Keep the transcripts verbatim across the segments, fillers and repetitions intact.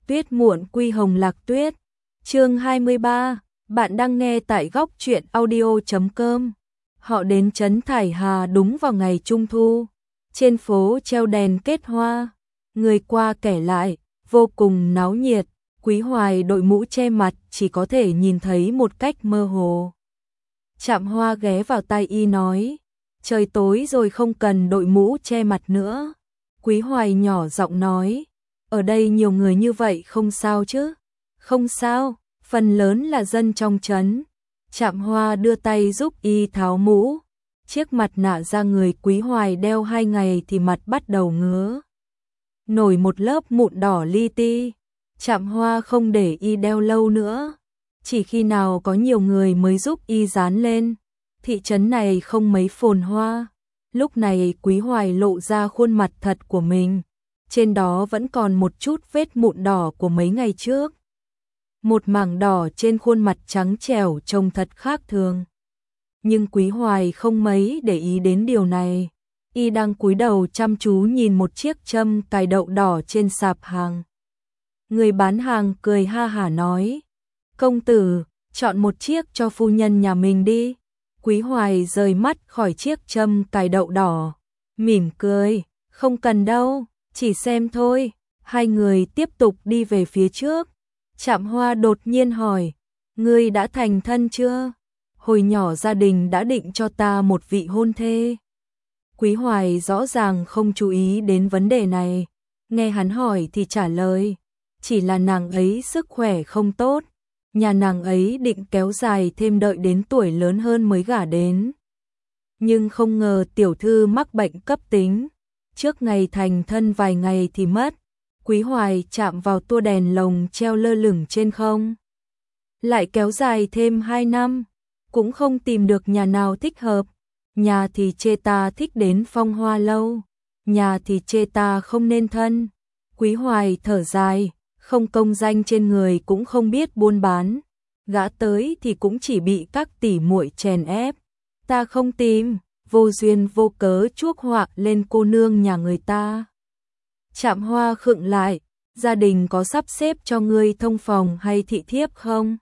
Tuyết muộn quy hồng lạc tuyết. Chương hai mươi ba, bạn đang nghe tại góc truyện audio chấm com. Họ đến trấn Thải Hà đúng vào ngày Trung thu. Trên phố treo đèn kết hoa, người qua kẻ lại, vô cùng náo nhiệt. Quý Hoài đội mũ che mặt chỉ có thể nhìn thấy một cách mơ hồ. Trạm Hoa ghé vào tai y nói, trời tối rồi không cần đội mũ che mặt nữa. Quý Hoài nhỏ giọng nói, ở đây nhiều người như vậy không sao chứ? Không sao, phần lớn là dân trong trấn. Trạm Hoa đưa tay giúp y tháo mũ. Chiếc mặt nạ da người Quý Hoài đeo hai ngày thì mặt bắt đầu ngứa. Nổi một lớp mụn đỏ li ti. Trạm Hoa không để y đeo lâu nữa. Chỉ khi nào có nhiều người mới giúp y dán lên. Thị trấn này không mấy phồn hoa. Lúc này Quý Hoài lộ ra khuôn mặt thật của mình. Trên đó vẫn còn một chút vết mụn đỏ của mấy ngày trước. Một mảng đỏ trên khuôn mặt trắng trẻo trông thật khác thường. Nhưng Quý Hoài không mấy để ý đến điều này. Y đang cúi đầu chăm chú nhìn một chiếc châm cài đậu đỏ trên sạp hàng. Người bán hàng cười ha hả nói, công tử, chọn một chiếc cho phu nhân nhà mình đi. Quý Hoài rời mắt khỏi chiếc châm cài đậu đỏ, mỉm cười, không cần đâu, chỉ xem thôi. Hai người tiếp tục đi về phía trước. Trạm Hoa đột nhiên hỏi, ngươi đã thành thân chưa? Hồi nhỏ gia đình đã định cho ta một vị hôn thê. Quý Hoài rõ ràng không chú ý đến vấn đề này. Nghe hắn hỏi thì trả lời, chỉ là nàng ấy sức khỏe không tốt. Nhà nàng ấy định kéo dài thêm đợi đến tuổi lớn hơn mới gả đến. Nhưng không ngờ tiểu thư mắc bệnh cấp tính. Trước ngày thành thân vài ngày thì mất. Quý Hoài chạm vào tua đèn lồng treo lơ lửng trên không. Lại kéo dài thêm hai năm. Cũng không tìm được nhà nào thích hợp. Nhà thì chê ta thích đến Phong Hoa lâu. Nhà thì chê ta không nên thân. Quý Hoài thở dài. Không công danh trên người cũng không biết buôn bán. Gã tới thì cũng chỉ bị các tỷ muội chèn ép. Ta không tìm, vô duyên vô cớ chuốc họa lên cô nương nhà người ta. Trạm Hoa khựng lại, gia đình có sắp xếp cho ngươi thông phòng hay thị thiếp không?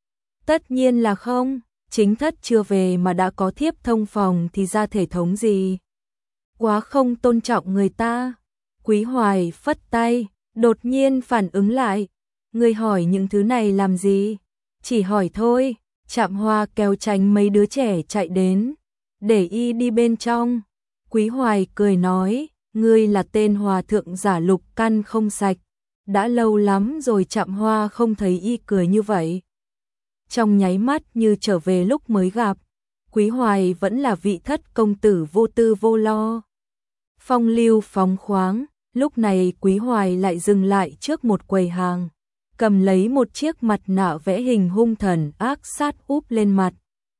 Tất nhiên là không, chính thất chưa về mà đã có thiếp thông phòng thì ra thể thống gì? Quá không tôn trọng người ta. Quý Hoài phất tay. Đột nhiên phản ứng lại, ngươi hỏi những thứ này làm gì? Chỉ hỏi thôi. Trạm Hoa kéo tránh mấy đứa trẻ chạy đến, để y đi bên trong. Quý Hoài cười nói, ngươi là tên hòa thượng giả lục căn không sạch. Đã lâu lắm rồi Trạm Hoa không thấy y cười như vậy. Trong nháy mắt như trở về lúc mới gặp. Quý Hoài vẫn là vị thất công tử vô tư vô lo, phong lưu phóng khoáng. Lúc này Quý Hoài lại dừng lại trước một quầy hàng, cầm lấy một chiếc mặt nạ vẽ hình hung thần ác sát úp lên mặt.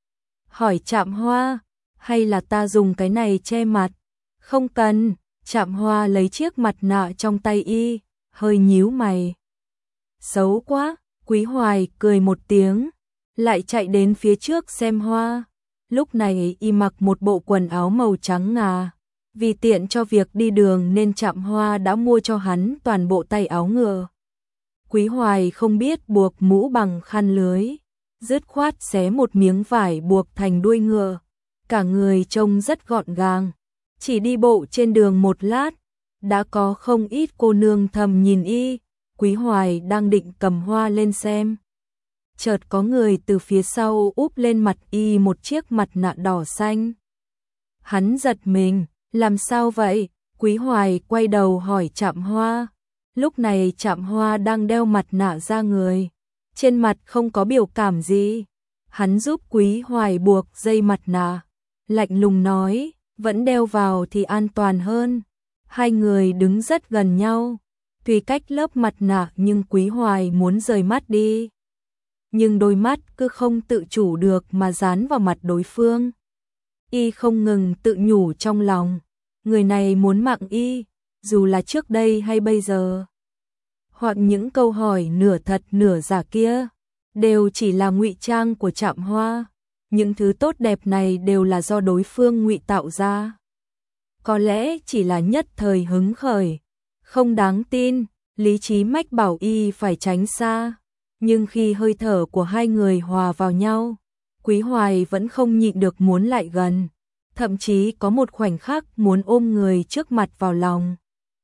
Hỏi Trạm Hoa, hay là ta dùng cái này che mặt? Không cần. Trạm Hoa lấy chiếc mặt nạ trong tay y, hơi nhíu mày. Xấu quá. Quý Hoài cười một tiếng, lại chạy đến phía trước xem hoa. Lúc này y mặc một bộ quần áo màu trắng ngà. Vì tiện cho việc đi đường nên Trạm Hoa đã mua cho hắn toàn bộ tay áo ngựa. Quý Hoài không biết buộc mũ bằng khăn lưới, dứt khoát xé một miếng vải buộc thành đuôi ngựa. Cả người trông rất gọn gàng. Chỉ đi bộ trên đường một lát, đã có không ít cô nương thầm nhìn y. Quý Hoài đang định cầm hoa lên xem. Chợt có người từ phía sau úp lên mặt y một chiếc mặt nạ đỏ xanh. Hắn giật mình. Làm sao vậy? Quý Hoài quay đầu hỏi Trạm Hoa. Lúc này Trạm Hoa đang đeo mặt nạ da người. Trên mặt không có biểu cảm gì. Hắn giúp Quý Hoài buộc dây mặt nạ. Lạnh lùng nói, vẫn đeo vào thì an toàn hơn. Hai người đứng rất gần nhau. Tuy cách lớp mặt nạ nhưng Quý Hoài muốn rời mắt đi. Nhưng đôi mắt cứ không tự chủ được mà dán vào mặt đối phương. Y không ngừng tự nhủ trong lòng, người này muốn mạng y, dù là trước đây hay bây giờ. Hoặc những câu hỏi nửa thật nửa giả kia, đều chỉ là ngụy trang của Trạm Hoa. Những thứ tốt đẹp này đều là do đối phương ngụy tạo ra. Có lẽ chỉ là nhất thời hứng khởi, không đáng tin. lý trí mách bảo y phải tránh xa, nhưng khi hơi thở của hai người hòa vào nhau, Quý Hoài vẫn không nhịn được muốn lại gần, thậm chí có một khoảnh khắc muốn ôm người trước mặt vào lòng.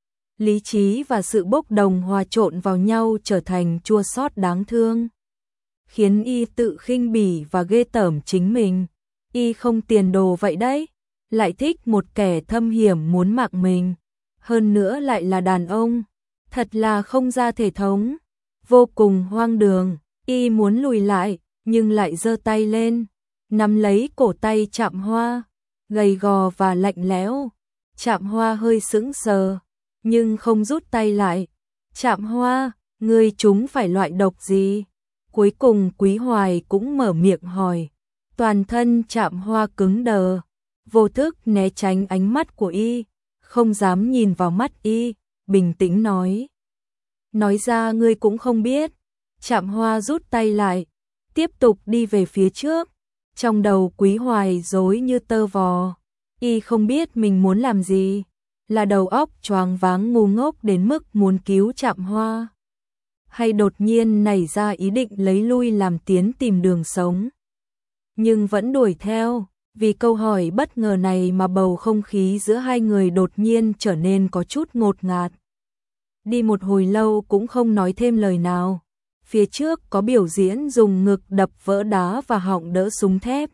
Lý trí và sự bốc đồng hòa trộn vào nhau trở thành chua xót đáng thương, khiến y tự khinh bỉ và ghê tởm chính mình. Y không tiền đồ vậy đấy, lại thích một kẻ thâm hiểm muốn mạng mình, hơn nữa lại là đàn ông, thật là không ra thể thống, vô cùng hoang đường. Y muốn lùi lại, nhưng lại giơ tay lên, nắm lấy cổ tay Trạm Hoa, gầy gò và lạnh lẽo. Trạm Hoa hơi sững sờ, nhưng không rút tay lại. Trạm Hoa, ngươi trúng phải loại độc gì? Cuối cùng Quý Hoài cũng mở miệng hỏi. Toàn thân Trạm Hoa cứng đờ, vô thức né tránh ánh mắt của y, không dám nhìn vào mắt y, bình tĩnh nói. Nói ra ngươi cũng không biết. Trạm Hoa rút tay lại, tiếp tục đi về phía trước. Trong đầu Quý Hoài rối như tơ vò, y không biết mình muốn làm gì, là đầu óc choáng váng ngu ngốc đến mức muốn cứu Trạm Hoa, hay đột nhiên nảy ra ý định lấy lui làm tiến tìm đường sống. Nhưng vẫn đuổi theo, vì câu hỏi bất ngờ này mà bầu không khí giữa hai người đột nhiên trở nên có chút ngột ngạt. Đi một hồi lâu cũng không nói thêm lời nào. Phía trước có biểu diễn dùng ngực đập vỡ đá và họng đỡ súng thép.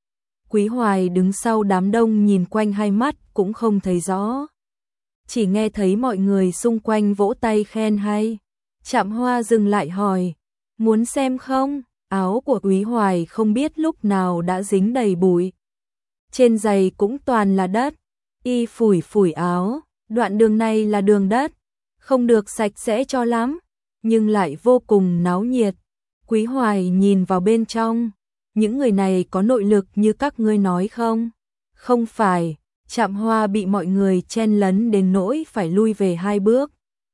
Quý Hoài đứng sau đám đông nhìn quanh, hai mắt cũng không thấy rõ, chỉ nghe thấy mọi người xung quanh vỗ tay khen hay. Trạm Hoa dừng lại hỏi, muốn xem không? Áo của Quý Hoài không biết lúc nào đã dính đầy bụi, trên giày cũng toàn là đất. Y phủi phủi áo, đoạn đường này là đường đất, không được sạch sẽ cho lắm, nhưng lại vô cùng náo nhiệt. Quý Hoài nhìn vào bên trong, những người này có nội lực như các ngươi nói không? Không phải. Trạm Hoa bị mọi người chen lấn đến nỗi phải lui về hai bước.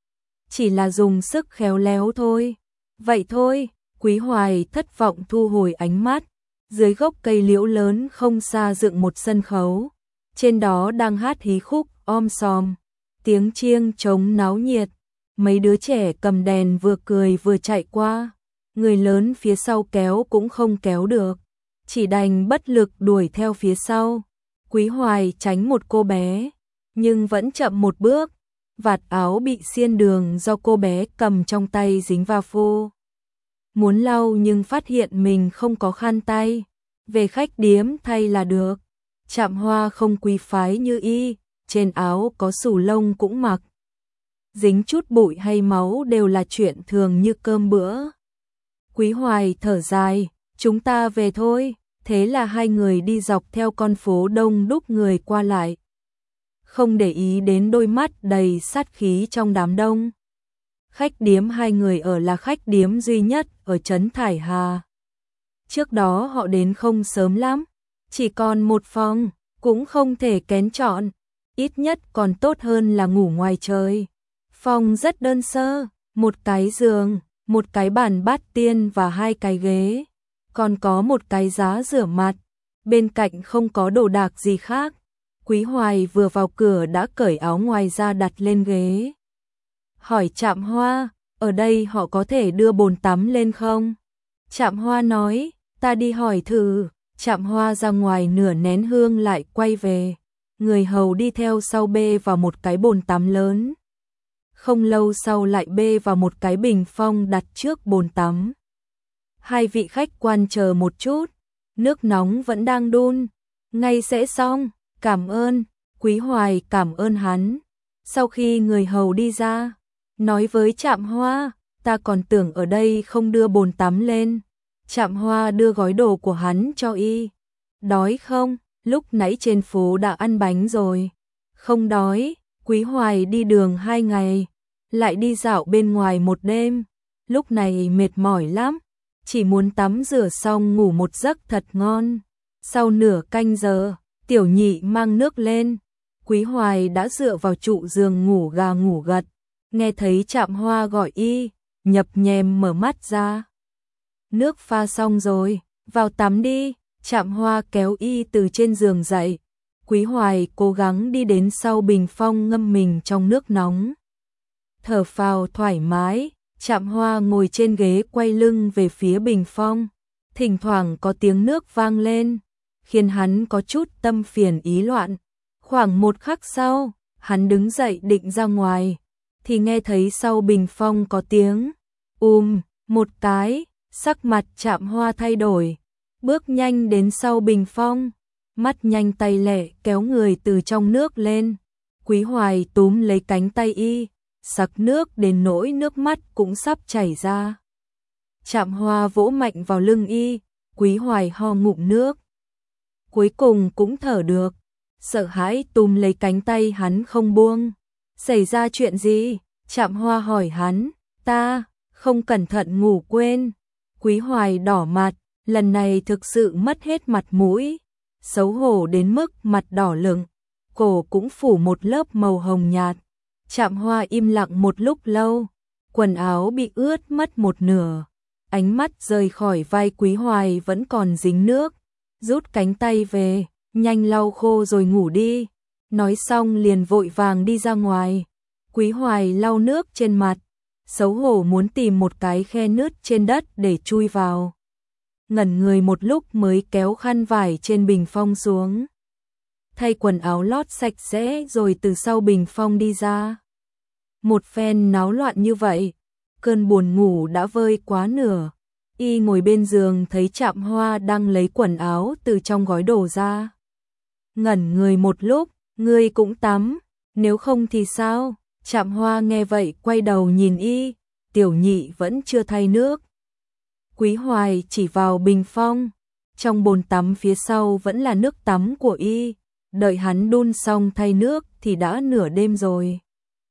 Chỉ là dùng sức khéo léo thôi. Vậy thôi. Quý Hoài thất vọng thu hồi ánh mắt. Dưới gốc cây liễu lớn không xa dựng một sân khấu, trên đó đang hát hí khúc om sòm, tiếng chiêng trống náo nhiệt. Mấy đứa trẻ cầm đèn vừa cười vừa chạy qua, người lớn phía sau kéo cũng không kéo được, chỉ đành bất lực đuổi theo phía sau. Quý Hoài tránh một cô bé, nhưng vẫn chậm một bước, vạt áo bị xiên đường do cô bé cầm trong tay dính va phô. Muốn lau nhưng phát hiện mình không có khăn tay, về khách điếm thay là được. Trạm Hoa không quý phái như y, trên áo có xù lông cũng mặc. Dính chút bụi hay máu đều là chuyện thường như cơm bữa. Quý Hoài thở dài, chúng ta về thôi. Thế là hai người đi dọc theo con phố đông đúc người qua lại, không để ý đến đôi mắt đầy sát khí trong đám đông. Khách điếm hai người ở là khách điếm duy nhất ở trấn Thải Hà. Trước đó họ đến không sớm lắm, chỉ còn một phòng, cũng không thể kén chọn, ít nhất còn tốt hơn là ngủ ngoài trời. Phòng rất đơn sơ, một cái giường, một cái bàn bát tiên và hai cái ghế, còn có một cái giá rửa mặt, bên cạnh không có đồ đạc gì khác. Quý Hoài vừa vào cửa đã cởi áo ngoài ra đặt lên ghế. Hỏi Trạm Hoa, ở đây họ có thể đưa bồn tắm lên không? Trạm Hoa nói, ta đi hỏi thử. Trạm Hoa ra ngoài nửa nén hương lại quay về. Người hầu đi theo sau bê vào một cái bồn tắm lớn. Không lâu sau lại bê vào một cái bình phong đặt trước bồn tắm. Hai vị khách quan chờ một chút, nước nóng vẫn đang đun, ngay sẽ xong, cảm ơn. Quý Hoài cảm ơn hắn. Sau khi người hầu đi ra, nói với Trạm Hoa, ta còn tưởng ở đây không đưa bồn tắm lên. Trạm Hoa đưa gói đồ của hắn cho y. Đói không? Lúc nãy trên phố đã ăn bánh rồi. Không đói. Quý Hoài đi đường hai ngày, lại đi dạo bên ngoài một đêm, lúc này mệt mỏi lắm, chỉ muốn tắm rửa xong ngủ một giấc thật ngon. Sau nửa canh giờ, Tiểu Nhị mang nước lên, Quý Hoài đã dựa vào trụ giường ngủ gà ngủ gật, nghe thấy Trạm Hoa gọi y, nhập nhèm mở mắt ra. Nước pha xong rồi, vào tắm đi. Trạm Hoa kéo y từ trên giường dậy. Quý Hoài cố gắng đi đến sau bình phong ngâm mình trong nước nóng. thở phào thoải mái, Trạm Hoa ngồi trên ghế quay lưng về phía bình phong, thỉnh thoảng có tiếng nước vang lên, khiến hắn có chút tâm phiền ý loạn. Khoảng một khắc sau, hắn đứng dậy định ra ngoài, thì nghe thấy sau bình phong có tiếng ùm, một cái, sắc mặt Trạm Hoa thay đổi, bước nhanh đến sau bình phong, mắt nhanh tay lẹ kéo người từ trong nước lên. Quý Hoài túm lấy cánh tay y, sặc nước đến nỗi nước mắt cũng sắp chảy ra. Trạm Hoa vỗ mạnh vào lưng y, Quý Hoài ho ngụm nước. Cuối cùng cũng thở được, sợ hãi túm lấy cánh tay hắn không buông. Xảy ra chuyện gì? Trạm Hoa hỏi hắn. Ta, không cẩn thận ngủ quên. Quý Hoài đỏ mặt, lần này thực sự mất hết mặt mũi, xấu hổ đến mức mặt đỏ lửng, cổ cũng phủ một lớp màu hồng nhạt. Trạm Hoa im lặng một lúc lâu, quần áo bị ướt mất một nửa, ánh mắt rời khỏi vai Quý Hoài vẫn còn dính nước, rút cánh tay về, nhanh lau khô rồi ngủ đi. Nói xong liền vội vàng đi ra ngoài. Quý Hoài lau nước trên mặt, xấu hổ muốn tìm một cái khe nứt trên đất để chui vào. Ngẩn người một lúc mới kéo khăn vải trên bình phong xuống, thay quần áo lót sạch sẽ rồi từ sau bình phong đi ra. Một phen náo loạn như vậy, cơn buồn ngủ đã vơi quá nửa. Y ngồi bên giường thấy Trạm Hoa đang lấy quần áo từ trong gói đồ ra. Ngẩn người một lúc, ngươi cũng tắm, nếu không thì sao? Trạm Hoa nghe vậy quay đầu nhìn y, tiểu nhị vẫn chưa thay nước. Quý Hoài chỉ vào bình phong, trong bồn tắm phía sau vẫn là nước tắm của y, đợi hắn đun xong thay nước thì đã nửa đêm rồi.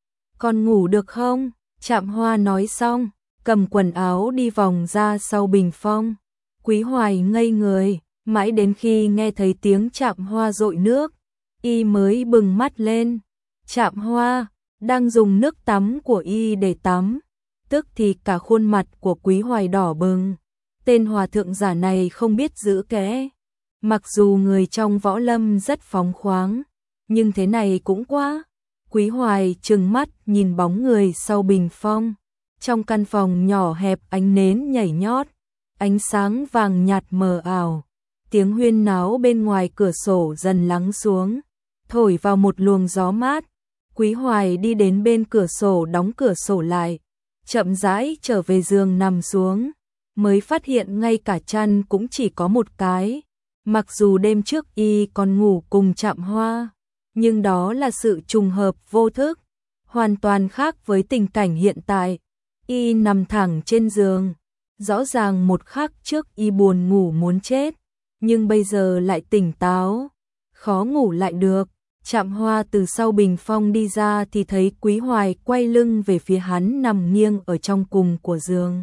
Còn ngủ được không? Trạm Hoa nói xong, cầm quần áo đi vòng ra sau bình phong. Quý Hoài ngây người, mãi đến khi nghe thấy tiếng Trạm Hoa dội nước, y mới bừng mắt lên. Trạm Hoa đang dùng nước tắm của y để tắm, tức thì cả khuôn mặt của Quý Hoài đỏ bừng. Tên hòa thượng giả này không biết giữ kẽ. Mặc dù người trong võ lâm rất phóng khoáng, nhưng thế này cũng quá. Quý Hoài trừng mắt nhìn bóng người sau bình phong. Trong căn phòng nhỏ hẹp ánh nến nhảy nhót, ánh sáng vàng nhạt mờ ảo. Tiếng huyên náo bên ngoài cửa sổ dần lắng xuống, thổi vào một luồng gió mát. Quý Hoài đi đến bên cửa sổ đóng cửa sổ lại, chậm rãi trở về giường nằm xuống, mới phát hiện ngay cả chăn cũng chỉ có một cái. Mặc dù đêm trước y còn ngủ cùng Trạm Hoa, nhưng đó là sự trùng hợp vô thức, hoàn toàn khác với tình cảnh hiện tại. Y nằm thẳng trên giường, rõ ràng một khắc trước y buồn ngủ muốn chết, nhưng bây giờ lại tỉnh táo, khó ngủ lại được. Trạm Hoa từ sau bình phong đi ra thì thấy Quý Hoài quay lưng về phía hắn nằm nghiêng ở trong cùng của giường.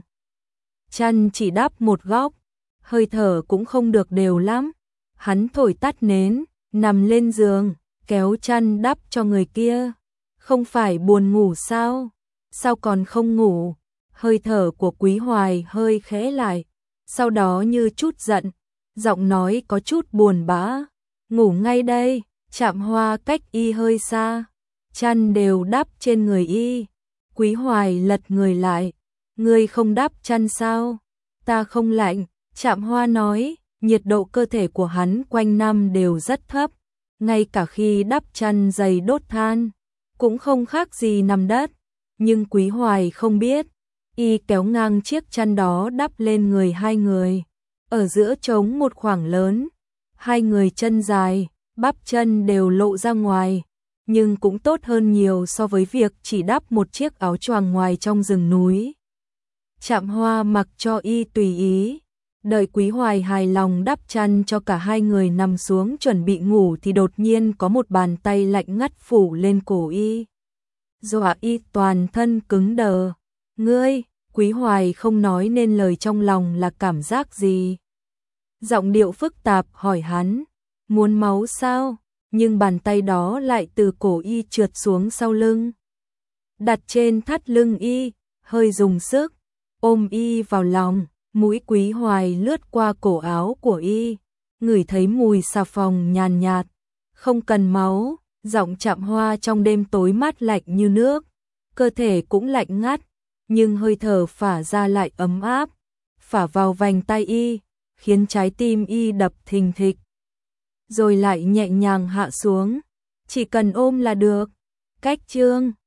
Chăn chỉ đắp một góc, hơi thở cũng không được đều lắm. Hắn thổi tắt nến, nằm lên giường, kéo chăn đắp cho người kia. Không phải buồn ngủ sao? Sao còn không ngủ? Hơi thở của Quý Hoài hơi khẽ lại, sau đó như chút giận, giọng nói có chút buồn bã. Ngủ ngay đây. Trạm Hoa cách y hơi xa, chăn đều đắp trên người y. Quý Hoài lật người lại, ngươi không đắp chăn sao? Ta không lạnh. Trạm Hoa nói, nhiệt độ cơ thể của hắn quanh năm đều rất thấp, ngay cả khi đắp chăn dày đốt than, cũng không khác gì nằm đất. Nhưng Quý Hoài không biết, y kéo ngang chiếc chăn đó đắp lên người hai người. Ở giữa trống một khoảng lớn, hai người chân dài, bắp chân đều lộ ra ngoài, nhưng cũng tốt hơn nhiều so với việc chỉ đắp một chiếc áo choàng ngoài trong rừng núi. Trạm Hoa mặc cho y tùy ý, đợi Quý Hoài hài lòng đắp chăn cho cả hai người nằm xuống chuẩn bị ngủ thì đột nhiên có một bàn tay lạnh ngắt phủ lên cổ y, dọa y toàn thân cứng đờ. Ngươi? Quý Hoài không nói nên lời trong lòng là cảm giác gì. Giọng điệu phức tạp hỏi hắn, muốn máu sao? Nhưng bàn tay đó lại từ cổ y trượt xuống sau lưng, đặt trên thắt lưng y, hơi dùng sức, ôm y vào lòng. Mũi Quý Hoài lướt qua cổ áo của y, ngửi thấy mùi xà phòng nhàn nhạt. Không cần máu. Giọng Trạm Hoa trong đêm tối mát lạnh như nước. cơ thể cũng lạnh ngắt, nhưng hơi thở phả ra lại ấm áp, phả vào vành tay y, khiến trái tim y đập thình thịch, rồi lại nhẹ nhàng hạ xuống. Chỉ cần ôm là được. Cách chương